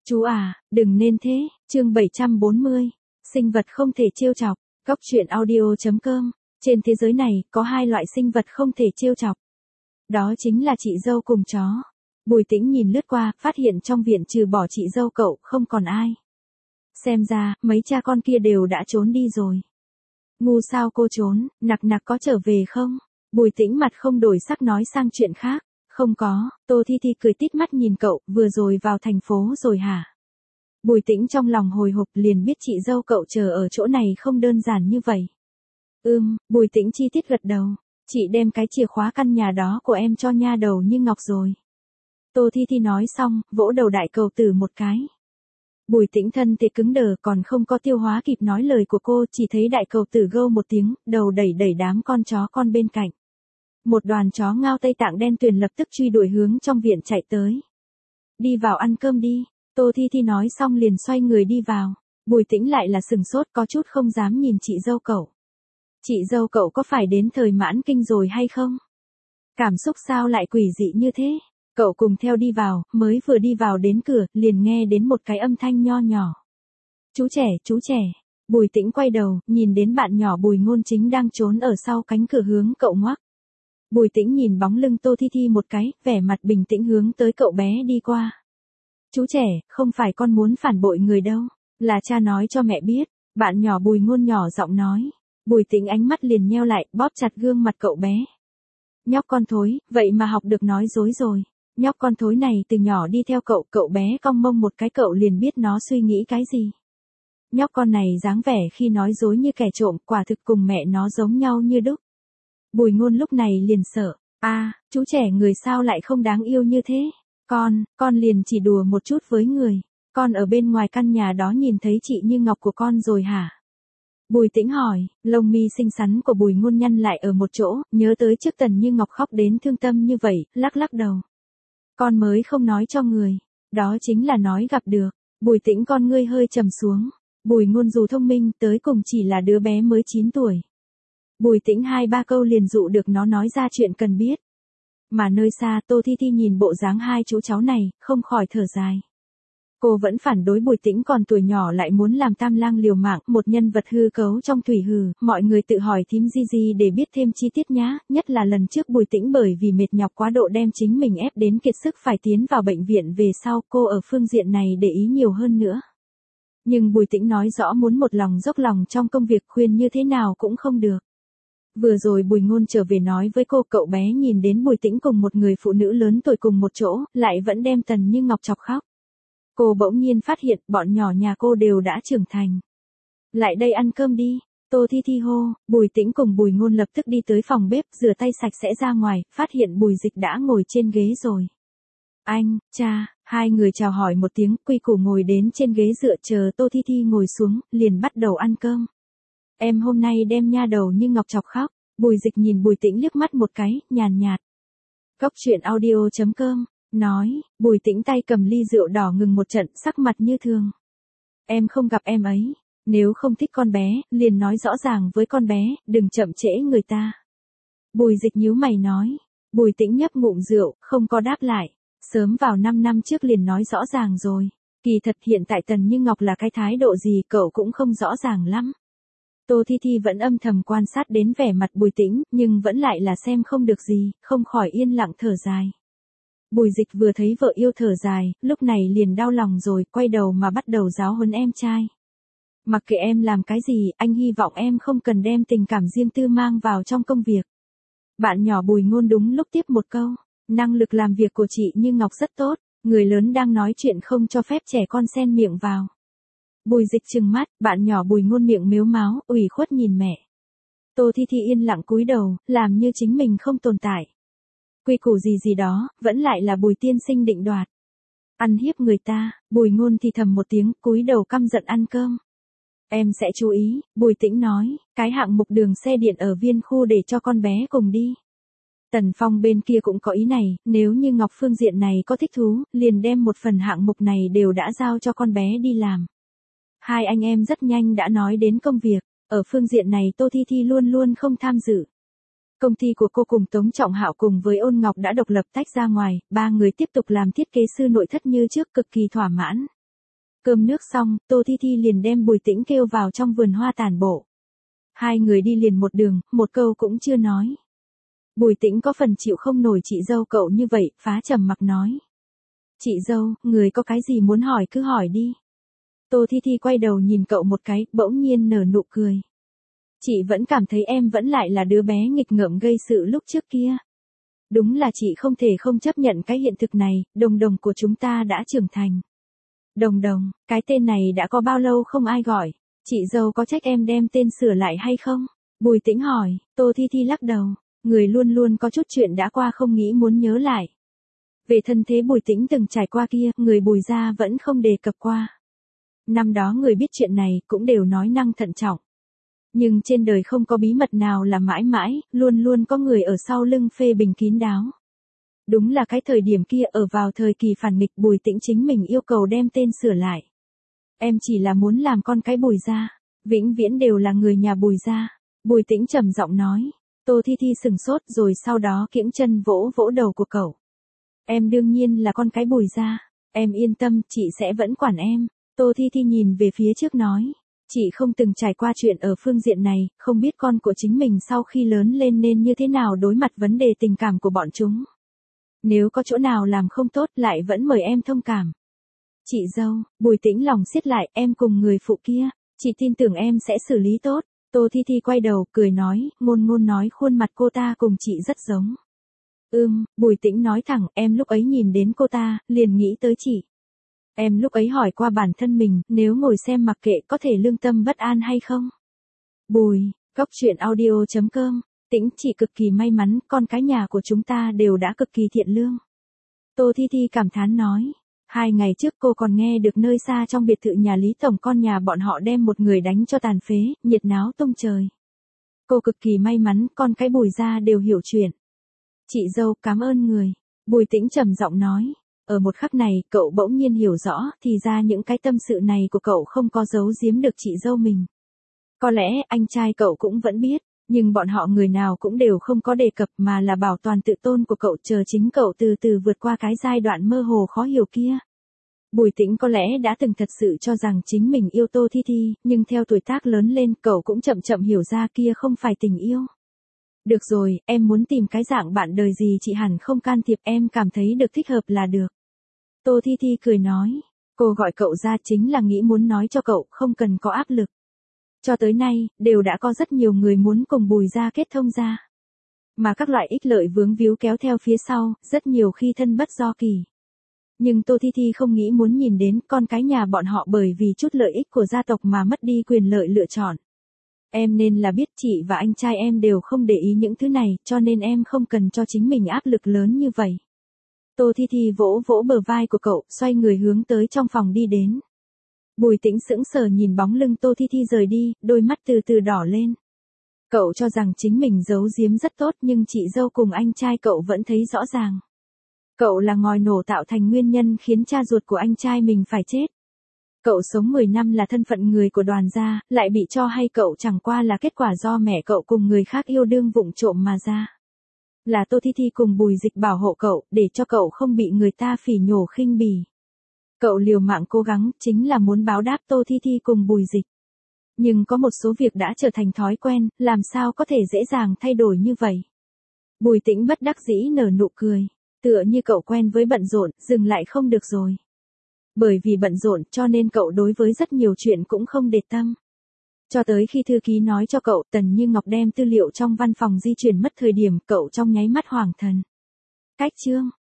Chú à, đừng nên thế, chương 740, sinh vật không thể trêu chọc, góc truyện audio.com, trên thế giới này, có hai loại sinh vật không thể trêu chọc. Đó chính là chị dâu cùng chó. Bùi Tĩnh nhìn lướt qua, phát hiện trong viện trừ bỏ chị dâu cậu, không còn ai. Xem ra, mấy cha con kia đều đã trốn đi rồi. Ngu sao cô trốn, nặc có trở về không? Bùi Tĩnh mặt không đổi sắc nói sang chuyện khác. Không có, Tô Thi Thi cười tít mắt nhìn cậu, vừa rồi vào thành phố rồi hả? Bùi Tĩnh trong lòng hồi hộp liền biết chị dâu cậu chờ ở chỗ này không đơn giản như vậy. Bùi Tĩnh chi tiết gật đầu. Chị đem cái chìa khóa căn nhà đó của em cho nha đầu Như Ngọc rồi. Tô Thi Thi nói xong, vỗ đầu đại cầu tử một cái. Bùi Tĩnh thân thể cứng đờ còn không có tiêu hóa kịp nói lời của cô, chỉ thấy đại cầu tử gâu một tiếng, đầu đẩy đám con chó con bên cạnh. Một đoàn chó ngao Tây Tạng đen tuyền lập tức truy đuổi hướng trong viện chạy tới. Đi vào ăn cơm đi, Tô Thi Thi nói xong liền xoay người đi vào. Bùi Tĩnh lại là sừng sốt có chút không dám nhìn chị dâu cậu. Chị dâu cậu có phải đến thời mãn kinh rồi hay không? Cảm xúc sao lại quỷ dị như thế? Cậu cùng theo đi vào, mới vừa đi vào đến cửa, liền nghe đến một cái âm thanh nho nhỏ. Chú trẻ. Bùi Tĩnh quay đầu, nhìn đến bạn nhỏ Bùi Ngôn Chính đang trốn ở sau cánh cửa hướng cậu ngoắc. Bùi Tĩnh nhìn bóng lưng Tô Thi Thi một cái, vẻ mặt bình tĩnh hướng tới cậu bé đi qua. Chú trẻ, không phải con muốn phản bội người đâu, là cha nói cho mẹ biết, bạn nhỏ Bùi Ngôn nhỏ giọng nói. Bùi Tĩnh ánh mắt liền nheo lại, bóp chặt gương mặt cậu bé. Nhóc con thối, vậy mà học được nói dối rồi. Nhóc con thối này từ nhỏ đi theo cậu bé cong mông một cái cậu liền biết nó suy nghĩ cái gì. Nhóc con này dáng vẻ khi nói dối như kẻ trộm, quả thực cùng mẹ nó giống nhau như đúc. Bùi Ngôn lúc này liền sợ, chú trẻ người sao lại không đáng yêu như thế, con liền chỉ đùa một chút với người, con ở bên ngoài căn nhà đó nhìn thấy chị Như Ngọc của con rồi hả? Bùi Tĩnh hỏi, lông mi xinh xắn của Bùi Ngôn nhăn lại ở một chỗ, nhớ tới trước Tần Như Ngọc khóc đến thương tâm như vậy, lắc đầu. Con mới không nói cho người, đó chính là nói gặp được. Bùi Tĩnh con ngươi hơi trầm xuống. Bùi Ngôn dù thông minh, tới cùng chỉ là đứa bé mới 9 tuổi. Bùi Tĩnh 2-3 câu liền dụ được nó nói ra chuyện cần biết. Mà nơi xa Tô Thi Thi nhìn bộ dáng hai chú cháu này, không khỏi thở dài. Cô vẫn phản đối Bùi Tĩnh còn tuổi nhỏ lại muốn làm tam lang liều mạng, một nhân vật hư cấu trong thủy hừ, mọi người tự hỏi thím Gigi để biết thêm chi tiết nhá, nhất là lần trước Bùi Tĩnh bởi vì mệt nhọc quá độ đem chính mình ép đến kiệt sức phải tiến vào bệnh viện về sau, cô ở phương diện này để ý nhiều hơn nữa. Nhưng Bùi Tĩnh nói rõ muốn một lòng dốc lòng trong công việc, khuyên như thế nào cũng không được. Vừa rồi Bùi Ngôn trở về nói với cô, cậu bé nhìn đến Bùi Tĩnh cùng một người phụ nữ lớn tuổi cùng một chỗ, lại vẫn đem Tần Như Ngọc chọc khóc. Cô bỗng nhiên phát hiện bọn nhỏ nhà cô đều đã trưởng thành. Lại đây ăn cơm đi, Tô Thi Thi hô. Bùi Tĩnh cùng Bùi Ngôn lập tức đi tới phòng bếp, rửa tay sạch sẽ ra ngoài, phát hiện Bùi Dịch đã ngồi trên ghế rồi. Anh, cha, hai người chào hỏi một tiếng, quy củ ngồi đến trên ghế dựa chờ Tô Thi Thi ngồi xuống, liền bắt đầu ăn cơm. Em hôm nay đem nha đầu Như Ngọc chọc khóc. Bùi Dịch nhìn Bùi Tĩnh liếc mắt một cái, nhàn nhạt. Góc truyện audio.com nói, Bùi Tĩnh tay cầm ly rượu đỏ ngừng một trận, sắc mặt như thường. Em không gặp em ấy, nếu không thích con bé, liền nói rõ ràng với con bé, đừng chậm trễ người ta. Bùi Dịch nhíu mày nói. Bùi Tĩnh nhấp ngụm rượu, không có đáp lại. Sớm vào 5 năm trước liền nói rõ ràng rồi. Kỳ thật hiện tại Tần Như Ngọc là cái thái độ gì cậu cũng không rõ ràng lắm. Tô Thi Thi vẫn âm thầm quan sát đến vẻ mặt Bùi Tĩnh, nhưng vẫn lại là xem không được gì, không khỏi yên lặng thở dài. Bùi Dịch vừa thấy vợ yêu thở dài, lúc này liền đau lòng rồi, quay đầu mà bắt đầu giáo huấn em trai. Mặc kệ em làm cái gì, anh hy vọng em không cần đem tình cảm riêng tư mang vào trong công việc. Bạn nhỏ Bùi Ngôn đúng lúc tiếp một câu, năng lực làm việc của chị Như Ngọc rất tốt, người lớn đang nói chuyện không cho phép trẻ con xen miệng vào. Bùi Dịch trừng mắt, bạn nhỏ Bùi Ngôn miệng mếu máo, ủy khuất nhìn mẹ. Tô Thi Thi yên lặng cúi đầu, làm như chính mình không tồn tại. Quy củ gì đó, vẫn lại là Bùi tiên sinh định đoạt. Ăn hiếp người ta, Bùi Ngôn thì thầm một tiếng, cúi đầu căm giận ăn cơm. Em sẽ chú ý, Bùi Tĩnh nói, cái hạng mục đường xe điện ở Viên Khu để cho con bé cùng đi. Tần Phong bên kia cũng có ý này, nếu như Ngọc phương diện này có thích thú, liền đem một phần hạng mục này đều đã giao cho con bé đi làm. Hai anh em rất nhanh đã nói đến công việc, ở phương diện này Tô Thi Thi luôn luôn không tham dự. Công ty của cô cùng Tống Trọng Hạo cùng với Ôn Ngọc đã độc lập tách ra ngoài, ba người tiếp tục làm thiết kế sư nội thất như trước, cực kỳ thỏa mãn. Cơm nước xong, Tô Thi Thi liền đem Bùi Tĩnh kêu vào trong vườn hoa tản bộ. Hai người đi liền một đường, một câu cũng chưa nói. Bùi Tĩnh có phần chịu không nổi chị dâu cậu như vậy, phá trầm mặc nói. Chị dâu, người có cái gì muốn hỏi cứ hỏi đi. Tô Thi Thi quay đầu nhìn cậu một cái, bỗng nhiên nở nụ cười. Chị vẫn cảm thấy em vẫn lại là đứa bé nghịch ngợm gây sự lúc trước kia. Đúng là chị không thể không chấp nhận cái hiện thực này, Đồng Đồng của chúng ta đã trưởng thành. Đồng Đồng, cái tên này đã có bao lâu không ai gọi, chị dâu có trách em đem tên sửa lại hay không? Bùi Tĩnh hỏi, Tô Thi Thi lắc đầu, người luôn luôn có chút chuyện đã qua không nghĩ muốn nhớ lại. Về thân thế Bùi Tĩnh từng trải qua kia, người Bùi gia vẫn không đề cập qua. Năm đó người biết chuyện này cũng đều nói năng thận trọng. Nhưng trên đời không có bí mật nào là mãi mãi, luôn luôn có người ở sau lưng phê bình kín đáo. Đúng là cái thời điểm kia ở vào thời kỳ phản nghịch Bùi Tĩnh chính mình yêu cầu đem tên sửa lại. Em chỉ là muốn làm con cái Bùi gia, vĩnh viễn đều là người nhà Bùi gia. Bùi Tĩnh trầm giọng nói. Tô Thi Thi sừng sốt rồi sau đó kiễng chân vỗ vỗ đầu của cậu. Em đương nhiên là con cái Bùi gia, em yên tâm, chị sẽ vẫn quản em. Tô Thi Thi nhìn về phía trước nói. Chị không từng trải qua chuyện ở phương diện này, không biết con của chính mình sau khi lớn lên nên như thế nào đối mặt vấn đề tình cảm của bọn chúng. Nếu có chỗ nào làm không tốt lại vẫn mời em thông cảm. Chị dâu, Bùi Tĩnh lòng siết lại, em cùng người phụ kia, chị tin tưởng em sẽ xử lý tốt. Tô Thi Thi quay đầu, cười nói, ngôn ngôn nói khuôn mặt cô ta cùng chị rất giống. Bùi Tĩnh nói thẳng, em lúc ấy nhìn đến cô ta, liền nghĩ tới chị. Em lúc ấy hỏi qua bản thân mình, nếu ngồi xem mặc kệ có thể lương tâm bất an hay không? Bùi, Góc Truyện Audio.com, Tĩnh chị cực kỳ may mắn, con cái nhà của chúng ta đều đã cực kỳ thiện lương. Tô Thi Thi cảm thán nói. 2 ngày trước cô còn nghe được nơi xa trong biệt thự nhà Lý Tổng con nhà bọn họ đem một người đánh cho tàn phế, nhiệt náo tung trời. Cô cực kỳ may mắn, con cái Bùi gia đều hiểu chuyện. Chị dâu, cảm ơn người. Bùi Tĩnh trầm giọng nói. Ở một khắc này, cậu bỗng nhiên hiểu rõ, thì ra những cái tâm sự này của cậu không có giấu giếm được chị dâu mình. Có lẽ anh trai cậu cũng vẫn biết, nhưng bọn họ người nào cũng đều không có đề cập mà là bảo toàn tự tôn của cậu chờ chính cậu từ từ vượt qua cái giai đoạn mơ hồ khó hiểu kia. Bùi Tĩnh có lẽ đã từng thật sự cho rằng chính mình yêu Tô Thi Thi, nhưng theo tuổi tác lớn lên cậu cũng chậm chậm hiểu ra kia không phải tình yêu. Được rồi, em muốn tìm cái dạng bạn đời gì chị hẳn không can thiệp, em cảm thấy được thích hợp là được. Tô Thi Thi cười nói, cô gọi cậu ra chính là nghĩ muốn nói cho cậu không cần có áp lực. Cho tới nay, đều đã có rất nhiều người muốn cùng Bùi gia kết thông ra. Mà các loại ích lợi vướng víu kéo theo phía sau, rất nhiều khi thân bất do kỳ. Nhưng Tô Thi Thi không nghĩ muốn nhìn đến con cái nhà bọn họ bởi vì chút lợi ích của gia tộc mà mất đi quyền lợi lựa chọn. Em nên là biết chị và anh trai em đều không để ý những thứ này, cho nên em không cần cho chính mình áp lực lớn như vậy. Tô Thi Thi vỗ vỗ bờ vai của cậu, xoay người hướng tới trong phòng đi đến. Bùi Tĩnh sững sờ nhìn bóng lưng Tô Thi Thi rời đi, đôi mắt từ từ đỏ lên. Cậu cho rằng chính mình giấu giếm rất tốt nhưng chị dâu cùng anh trai cậu vẫn thấy rõ ràng. Cậu là ngòi nổ tạo thành nguyên nhân khiến cha ruột của anh trai mình phải chết. Cậu sống 10 năm là thân phận người của Đoàn gia, lại bị cho hay cậu chẳng qua là kết quả do mẹ cậu cùng người khác yêu đương vụng trộm mà ra. Là Tô Thi Thi cùng Bùi Dịch bảo hộ cậu, để cho cậu không bị người ta phỉ nhổ khinh bỉ. Cậu liều mạng cố gắng, chính là muốn báo đáp Tô Thi Thi cùng Bùi Dịch. Nhưng có một số việc đã trở thành thói quen, làm sao có thể dễ dàng thay đổi như vậy. Bùi Tĩnh bất đắc dĩ nở nụ cười, tựa như cậu quen với bận rộn, dừng lại không được rồi. Bởi vì bận rộn cho nên cậu đối với rất nhiều chuyện cũng không để tâm. Cho tới khi thư ký nói cho cậu Tần Như Ngọc đem tư liệu trong văn phòng di chuyển mất thời điểm, cậu trong nháy mắt hoảng thần. Cách chương